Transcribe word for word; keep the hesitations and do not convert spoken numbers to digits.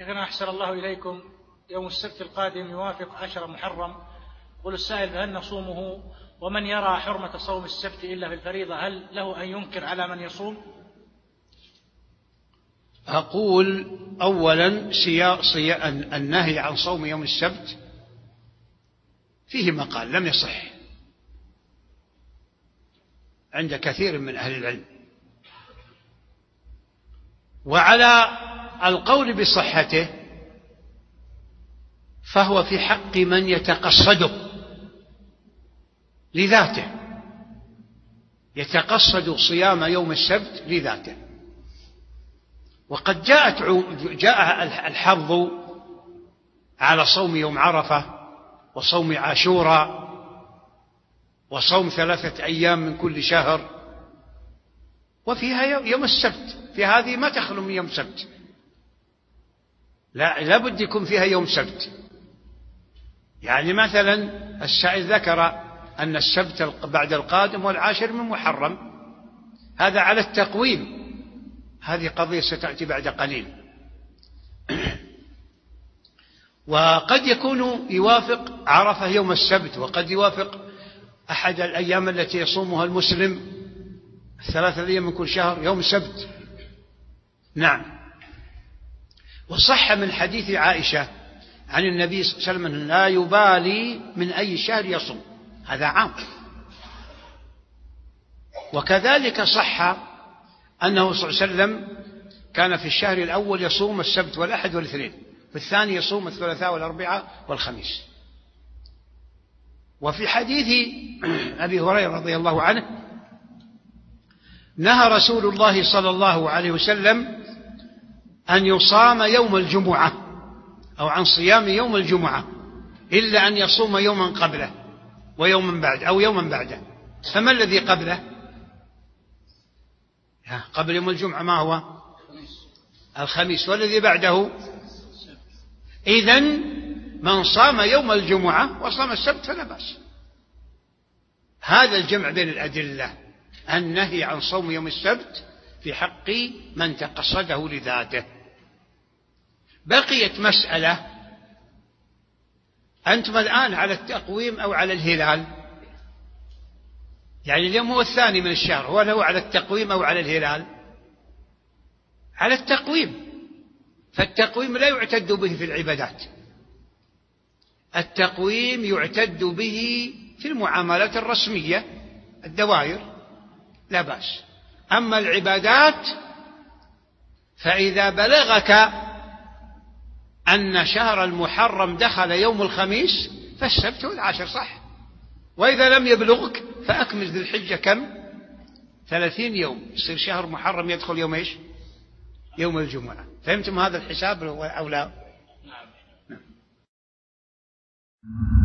شيخنا أحسن الله إليكم، يوم السبت القادم يوافق عشر محرم، يقول السائل: فهل نصومه؟ ومن يرى حرمة صوم السبت إلا في الفريضة هل له أن ينكر على من يصوم؟ أقول أولا صيا النهي عن صوم يوم السبت فيه مقال لم يصح عند كثير من أهل العلم، وعلى القول بصحته فهو في حق من يتقصده لذاته، يتقصد صيام يوم السبت لذاته. وقد جاءت جاء الحظ على صوم يوم عرفة وصوم عاشوراء وصوم ثلاثة أيام من كل شهر، وفيها يوم السبت، في هذه ما تخلو من يوم سبت، لا لابد يكون فيها يوم سبت. يعني مثلا السائل ذكر أن السبت بعد القادم والعاشر من محرم، هذا على التقويم، هذه قضية ستأتي بعد قليل. وقد يكون يوافق عرفة يوم السبت، وقد يوافق أحد الأيام التي يصومها المسلم ثلاثة أيام من كل شهر يوم سبت. نعم. وصح من حديث عائشة عن النبي صلى الله عليه وسلم لا يبالي من أي شهر يصوم، هذا عام. وكذلك صح أنه صلى الله عليه وسلم كان في الشهر الأول يصوم السبت والأحد والاثنين، في الثاني يصوم الثلاثاء والأربعاء والخميس. وفي حديث أبي هريرة رضي الله عنه نهى رسول الله صلى الله عليه وسلم أن يصام يوم الجمعة أو عن صيام يوم الجمعة إلا أن يصوم يوما قبله ويوما بعد أو يوما بعده. فما الذي قبله؟ قبل يوم الجمعة ما هو؟ الخميس. والذي بعده؟ إذن من صام يوم الجمعة وصام السبت فلا بأس. هذا الجمع بين الأدلة، النهي عن صوم يوم السبت في حق من تقصده لذاته. بقيت مسألة، أنتم الآن على التقويم أو على الهلال؟ يعني اليوم هو الثاني من الشهر، هو له على التقويم أو على الهلال؟ على التقويم. فالتقويم لا يعتد به في العبادات، التقويم يعتد به في المعاملات الرسمية الدوائر لا بأس. أما العبادات فإذا بلغك أن شهر المحرم دخل يوم الخميس فالسبت والعاشر صح، وإذا لم يبلغك فأكمل ذي الحجة كم؟ ثلاثين يوم، يصير شهر محرم يدخل يوم إيش؟ يوم الجمعة. فهمتم هذا الحساب أو لا؟ نعم.